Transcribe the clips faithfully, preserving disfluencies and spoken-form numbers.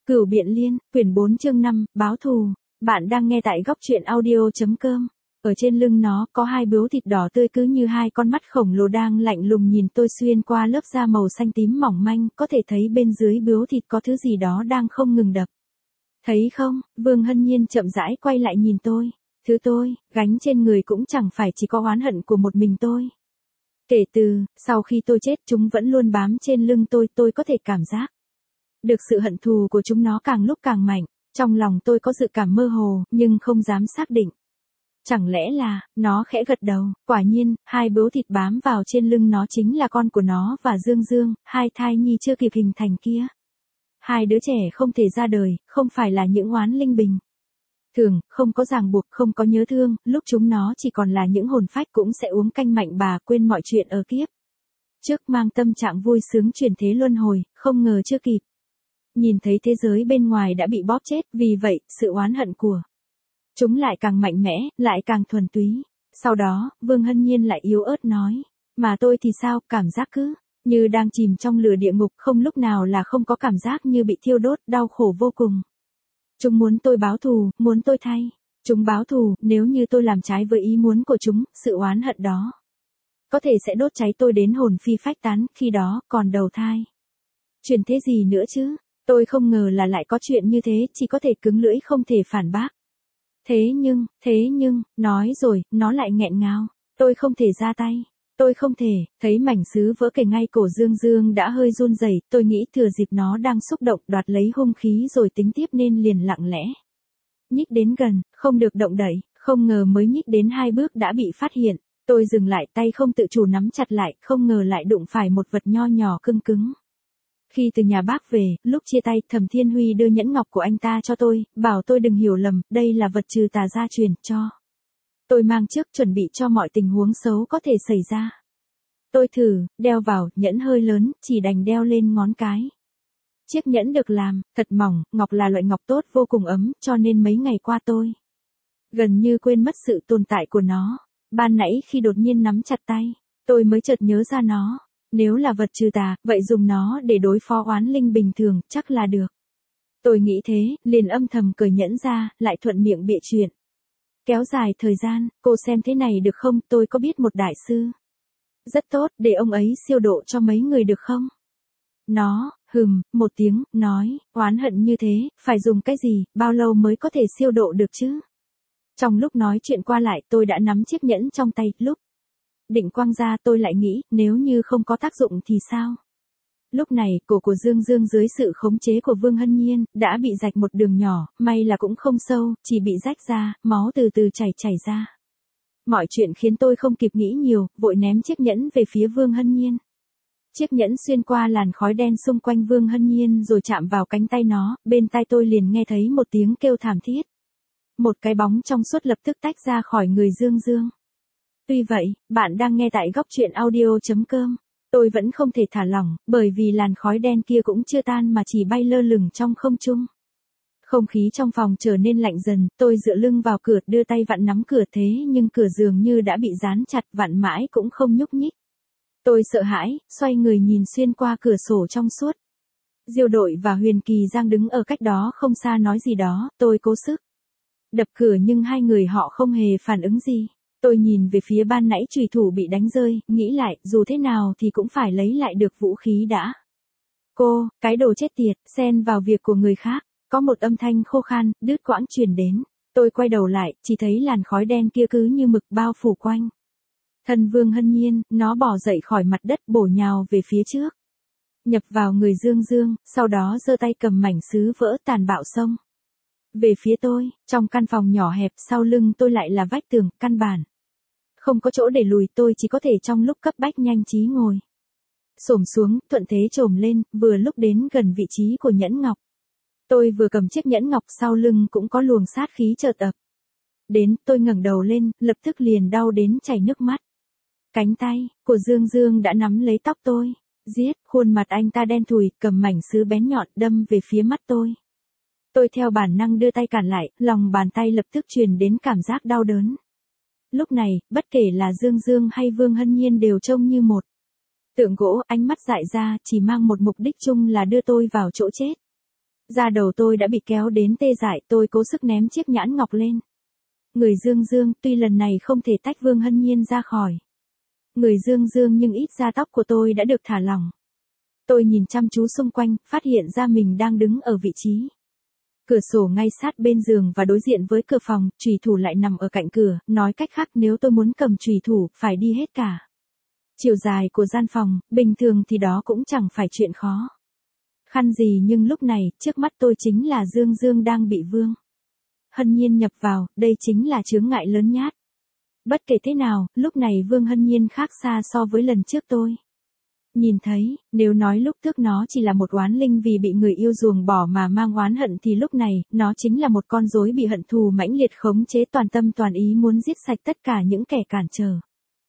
Cửu Biện Liên, quyển bốn chương năm, báo thù. Bạn đang nghe tại góc truyện audio.com. Ở trên lưng nó có hai bướu thịt đỏ tươi cứ như hai con mắt khổng lồ đang lạnh lùng nhìn tôi xuyên qua lớp da màu xanh tím mỏng manh, có thể thấy bên dưới bướu thịt có thứ gì đó đang không ngừng đập. Thấy không, Vương Hân Nhiên chậm rãi quay lại nhìn tôi. Thứ tôi, gánh trên người cũng chẳng phải chỉ có oán hận của một mình tôi. Kể từ, sau khi tôi chết chúng vẫn luôn bám trên lưng tôi, tôi có thể cảm giác được sự hận thù của chúng nó càng lúc càng mạnh, trong lòng tôi có dự cảm mơ hồ, nhưng không dám xác định. Chẳng lẽ là, nó khẽ gật đầu, quả nhiên, hai bướu thịt bám vào trên lưng nó chính là con của nó và Dương Dương, hai thai nhi chưa kịp hình thành kia. Hai đứa trẻ không thể ra đời, không phải là những oán linh bình thường, không có ràng buộc, không có nhớ thương, lúc chúng nó chỉ còn là những hồn phách cũng sẽ uống canh mạnh bà quên mọi chuyện ở kiếp trước, mang tâm trạng vui sướng chuyển thế luân hồi, không ngờ chưa kịp nhìn thấy thế giới bên ngoài đã bị bóp chết, vì vậy, sự oán hận của chúng lại càng mạnh mẽ, lại càng thuần túy. Sau đó, Vương Hân Nhiên lại yếu ớt nói, mà tôi thì sao, cảm giác cứ như đang chìm trong lửa địa ngục, không lúc nào là không có cảm giác như bị thiêu đốt, đau khổ vô cùng. Chúng muốn tôi báo thù, muốn tôi thay chúng báo thù, nếu như tôi làm trái với ý muốn của chúng, sự oán hận đó có thể sẽ đốt cháy tôi đến hồn phi phách tán, khi đó, còn đầu thai chuyển thế gì nữa chứ. Tôi không ngờ là lại có chuyện như thế, chỉ có thể cứng lưỡi không thể phản bác. Thế nhưng, thế nhưng, nói rồi, nó lại nghẹn ngào. Tôi không thể ra tay. Tôi không thể, thấy mảnh sứ vỡ kề ngay cổ Dương Dương đã hơi run rẩy, tôi nghĩ thừa dịp nó đang xúc động đoạt lấy hung khí rồi tính tiếp nên liền lặng lẽ nhích đến gần, không được động đậy, không ngờ mới nhích đến hai bước đã bị phát hiện. Tôi dừng lại, tay không tự chủ nắm chặt lại, không ngờ lại đụng phải một vật nho nhỏ cưng cứng. Khi từ nhà bác về, lúc chia tay, Thẩm Thiên Huy đưa nhẫn ngọc của anh ta cho tôi, bảo tôi đừng hiểu lầm, đây là vật trừ tà gia truyền cho tôi mang trước, chuẩn bị cho mọi tình huống xấu có thể xảy ra. Tôi thử, đeo vào, nhẫn hơi lớn, chỉ đành đeo lên ngón cái. Chiếc nhẫn được làm, thật mỏng, ngọc là loại ngọc tốt vô cùng ấm, cho nên mấy ngày qua tôi gần như quên mất sự tồn tại của nó. Ban nãy khi đột nhiên nắm chặt tay, tôi mới chợt nhớ ra nó. Nếu là vật trừ tà, vậy dùng nó để đối phó oán linh bình thường, chắc là được. Tôi nghĩ thế, liền âm thầm cởi nhẫn ra, lại thuận miệng bịa chuyện. Kéo dài thời gian, cô xem thế này được không, tôi có biết một đại sư rất tốt, để ông ấy siêu độ cho mấy người được không? Nó, hừm, một tiếng, nói, oán hận như thế, phải dùng cái gì, bao lâu mới có thể siêu độ được chứ? Trong lúc nói chuyện qua lại, tôi đã nắm chiếc nhẫn trong tay, lúc định quăng ra tôi lại nghĩ, nếu như không có tác dụng thì sao? Lúc này, cổ của Dương Dương dưới sự khống chế của Vương Hân Nhiên, đã bị rạch một đường nhỏ, may là cũng không sâu, chỉ bị rách ra, máu từ từ chảy chảy ra. Mọi chuyện khiến tôi không kịp nghĩ nhiều, vội ném chiếc nhẫn về phía Vương Hân Nhiên. Chiếc nhẫn xuyên qua làn khói đen xung quanh Vương Hân Nhiên rồi chạm vào cánh tay nó, bên tai tôi liền nghe thấy một tiếng kêu thảm thiết. Một cái bóng trong suốt lập tức tách ra khỏi người Dương Dương. Tuy vậy, bạn đang nghe tại góc truyện audio.com. Tôi vẫn không thể thả lỏng, bởi vì làn khói đen kia cũng chưa tan mà chỉ bay lơ lửng trong không trung. Không khí trong phòng trở nên lạnh dần, tôi dựa lưng vào cửa, đưa tay vặn nắm cửa, thế nhưng cửa dường như đã bị dán chặt, vặn mãi cũng không nhúc nhích. Tôi sợ hãi, xoay người nhìn xuyên qua cửa sổ trong suốt. Diêu Đội và Huyền Kỳ Giang đứng ở cách đó không xa nói gì đó, tôi cố sức đập cửa nhưng hai người họ không hề phản ứng gì. Tôi nhìn về phía ban nãy chùy thủ bị đánh rơi, nghĩ lại, dù thế nào thì cũng phải lấy lại được vũ khí đã. Cô, cái đồ chết tiệt, xen vào việc của người khác. Có một âm thanh khô khan, đứt quãng truyền đến. Tôi quay đầu lại, chỉ thấy làn khói đen kia cứ như mực bao phủ quanh thân Vương Hân Nhiên, nó bò dậy khỏi mặt đất, bổ nhào về phía trước, nhập vào người Dương Dương, sau đó giơ tay cầm mảnh sứ vỡ tàn bạo xông về phía tôi. Trong căn phòng nhỏ hẹp, sau lưng tôi lại là vách tường, căn bản không có chỗ để lùi, tôi chỉ có thể trong lúc cấp bách nhanh trí ngồi xổm xuống, thuận thế chồm lên, vừa lúc đến gần vị trí của nhẫn ngọc. Tôi vừa cầm chiếc nhẫn ngọc, sau lưng cũng có luồng sát khí chợt ập đến, tôi ngẩng đầu lên, lập tức liền đau đến chảy nước mắt. Cánh tay của Dương Dương đã nắm lấy tóc tôi, giết, khuôn mặt anh ta đen thùi, cầm mảnh sứ bén nhọn đâm về phía mắt tôi. Tôi theo bản năng đưa tay cản lại, lòng bàn tay lập tức truyền đến cảm giác đau đớn. Lúc này, bất kể là Dương Dương hay Vương Hân Nhiên đều trông như một tượng gỗ, ánh mắt dại ra, chỉ mang một mục đích chung là đưa tôi vào chỗ chết. Da đầu tôi đã bị kéo đến tê dại, tôi cố sức ném chiếc nhãn ngọc lên. Người Dương Dương, tuy lần này không thể tách Vương Hân Nhiên ra khỏi người Dương Dương nhưng ít ra tóc của tôi đã được thả lỏng. Tôi nhìn chăm chú xung quanh, phát hiện ra mình đang đứng ở vị trí cửa sổ ngay sát bên giường và đối diện với cửa phòng, chùy thủ lại nằm ở cạnh cửa, nói cách khác nếu tôi muốn cầm chùy thủ, phải đi hết cả chiều dài của gian phòng, bình thường thì đó cũng chẳng phải chuyện khó khăn gì nhưng lúc này, trước mắt tôi chính là Dương Dương đang bị Vương Hân Nhiên nhập vào, đây chính là chướng ngại lớn nhất. Bất kể thế nào, lúc này Vương Hân Nhiên khác xa so với lần trước tôi nhìn thấy, nếu nói lúc trước nó chỉ là một oán linh vì bị người yêu ruồng bỏ mà mang oán hận thì lúc này, nó chính là một con rối bị hận thù mãnh liệt khống chế toàn tâm toàn ý muốn giết sạch tất cả những kẻ cản trở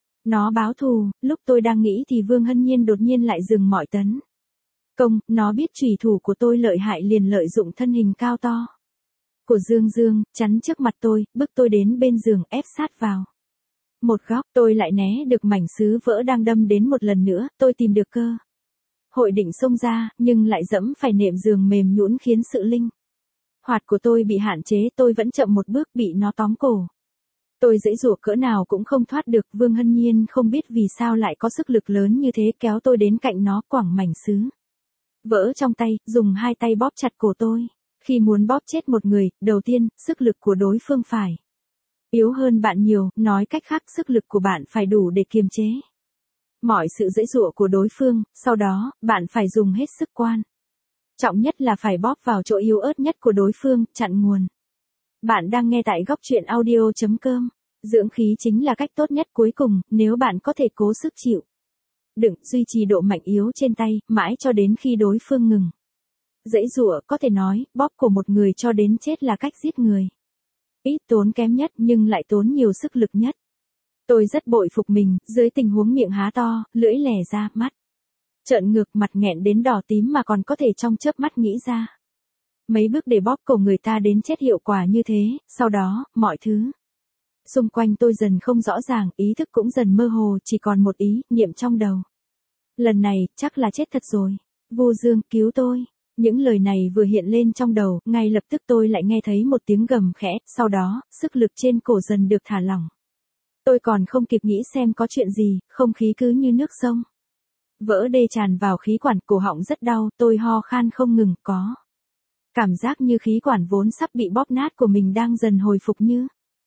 nó báo thù. Lúc tôi đang nghĩ thì Vương Hân Nhiên đột nhiên lại dừng mọi tấn công, nó biết chủy thủ của tôi lợi hại liền lợi dụng thân hình cao to của Dương Dương, chắn trước mặt tôi, bước tôi đến bên giường ép sát vào một góc. Tôi lại né được mảnh sứ vỡ đang đâm đến một lần nữa, tôi tìm được cơ hội định xông ra, nhưng lại dẫm phải nệm giường mềm nhũn khiến sự linh hoạt của tôi bị hạn chế, tôi vẫn chậm một bước bị nó tóm cổ. Tôi giãy giụa cỡ nào cũng không thoát được, Vương Hân Nhiên không biết vì sao lại có sức lực lớn như thế kéo tôi đến cạnh nó, quẳng mảnh sứ vỡ trong tay, dùng hai tay bóp chặt cổ tôi. Khi muốn bóp chết một người, đầu tiên, sức lực của đối phương phải yếu hơn bạn nhiều, nói cách khác sức lực của bạn phải đủ để kiềm chế mọi sự giãy giụa của đối phương, sau đó, bạn phải dùng hết sức quan trọng nhất là phải bóp vào chỗ yếu ớt nhất của đối phương, chặn nguồn. Bạn đang nghe tại góc truyện audio chấm com. Dưỡng khí chính là cách tốt nhất cuối cùng, nếu bạn có thể cố sức chịu đựng, duy trì độ mạnh yếu trên tay, mãi cho đến khi đối phương ngừng giãy giụa. Có thể nói, bóp cổ một người cho đến chết là cách giết người ít tốn kém nhất nhưng lại tốn nhiều sức lực nhất. Tôi rất bội phục mình, dưới tình huống miệng há to, lưỡi lè ra, mắt trợn ngược, mặt nghẹn đến đỏ tím mà còn có thể trong chớp mắt nghĩ ra mấy bước để bóp cổ người ta đến chết hiệu quả như thế. Sau đó, mọi thứ xung quanh tôi dần không rõ ràng, ý thức cũng dần mơ hồ, chỉ còn một ý niệm trong đầu. Lần này, chắc là chết thật rồi. Vô Dương, cứu tôi. Những lời này vừa hiện lên trong đầu, ngay lập tức tôi lại nghe thấy một tiếng gầm khẽ, sau đó, sức lực trên cổ dần được thả lỏng. Tôi còn không kịp nghĩ xem có chuyện gì, không khí cứ như nước sông vỡ đê tràn vào khí quản, cổ họng rất đau, tôi ho khan không ngừng, có cảm giác như khí quản vốn sắp bị bóp nát của mình đang dần hồi phục như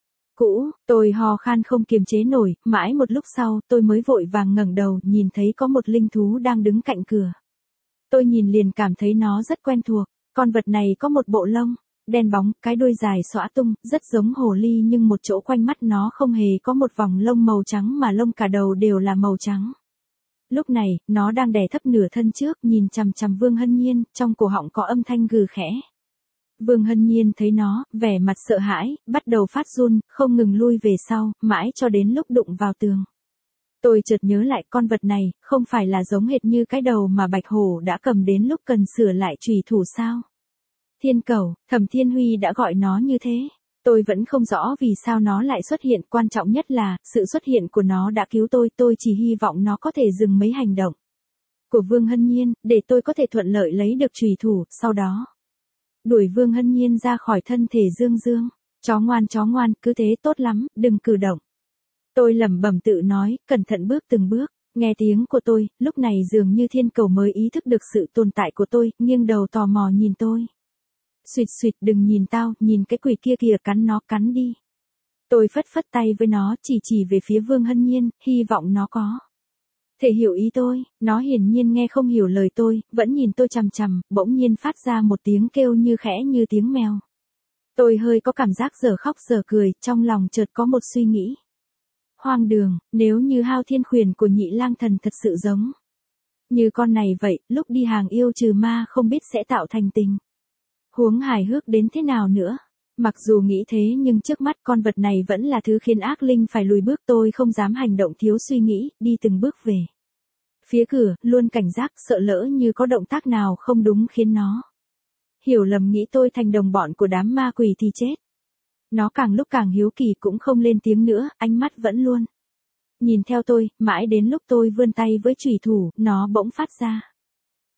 cũ. Tôi ho khan không kiềm chế nổi, mãi một lúc sau, tôi mới vội vàng ngẩng đầu, nhìn thấy có một linh thú đang đứng cạnh cửa. Tôi nhìn liền cảm thấy nó rất quen thuộc, con vật này có một bộ lông đen bóng, cái đuôi dài xõa tung, rất giống hồ ly nhưng một chỗ quanh mắt nó không hề có một vòng lông màu trắng mà lông cả đầu đều là màu trắng. Lúc này, nó đang đè thấp nửa thân trước, nhìn chằm chằm Vương Hân Nhiên, trong cổ họng có âm thanh gừ khẽ. Vương Hân Nhiên thấy nó, vẻ mặt sợ hãi, bắt đầu phát run, không ngừng lui về sau, mãi cho đến lúc đụng vào tường. Tôi chợt nhớ lại con vật này, không phải là giống hệt như cái đầu mà Bạch Hổ đã cầm đến lúc cần sửa lại chùy thủ sao? Thiên Cẩu, Thẩm Thiên Huy đã gọi nó như thế. Tôi vẫn không rõ vì sao nó lại xuất hiện, quan trọng nhất là, sự xuất hiện của nó đã cứu tôi, tôi chỉ hy vọng nó có thể dừng mấy hành động của Vương Hân Nhiên, để tôi có thể thuận lợi lấy được chùy thủ, sau đó đuổi Vương Hân Nhiên ra khỏi thân thể Dương Dương. Chó ngoan chó ngoan, cứ thế tốt lắm, đừng cử động. Tôi lẩm bẩm tự nói, cẩn thận bước từng bước. Nghe tiếng của tôi, lúc này dường như Thiên Cẩu mới ý thức được sự tồn tại của tôi, nghiêng đầu tò mò nhìn tôi. Xuyệt xuyệt, đừng nhìn tao, nhìn cái quỷ kia kìa, cắn nó, cắn đi. Tôi phất phất tay với nó, chỉ chỉ về phía Vương Hân Nhiên, hy vọng nó có thể hiểu ý tôi. Nó hiển nhiên nghe không hiểu lời tôi, vẫn nhìn tôi chằm chằm, bỗng nhiên phát ra một tiếng kêu như khẽ như tiếng mèo. Tôi hơi có cảm giác giờ khóc giờ cười, trong lòng chợt có một suy nghĩ hoang đường, nếu như Hao Thiên Khuyển của Nhị Lang Thần thật sự giống như con này vậy, lúc đi hàng yêu trừ ma không biết sẽ tạo thành tình huống hài hước đến thế nào nữa. Mặc dù nghĩ thế nhưng trước mắt con vật này vẫn là thứ khiến ác linh phải lùi bước. Tôi không dám hành động thiếu suy nghĩ, đi từng bước về phía cửa, luôn cảnh giác, sợ lỡ như có động tác nào không đúng khiến nó hiểu lầm nghĩ tôi thành đồng bọn của đám ma quỷ thì chết. Nó càng lúc càng hiếu kỳ cũng không lên tiếng nữa, ánh mắt vẫn luôn nhìn theo tôi, mãi đến lúc tôi vươn tay với chùy thủ, nó bỗng phát ra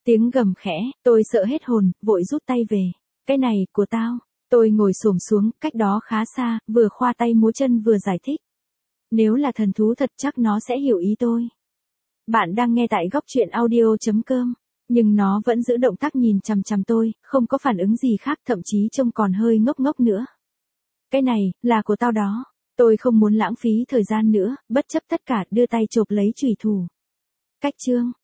Tiếng gầm khẽ, tôi sợ hết hồn, vội rút tay về. Cái này, của tao. Tôi ngồi xổm xuống, cách đó khá xa, vừa khoa tay múa chân vừa giải thích. Nếu là thần thú thật chắc nó sẽ hiểu ý tôi. Bạn đang nghe tại góc chuyện audio chấm com. Nhưng nó vẫn giữ động tác nhìn chằm chằm tôi, không có phản ứng gì khác, thậm chí trông còn hơi ngốc ngốc nữa. Cái này, là của tao đó. Tôi không muốn lãng phí thời gian nữa, bất chấp tất cả đưa tay chộp lấy chùy thủ. Cách chương.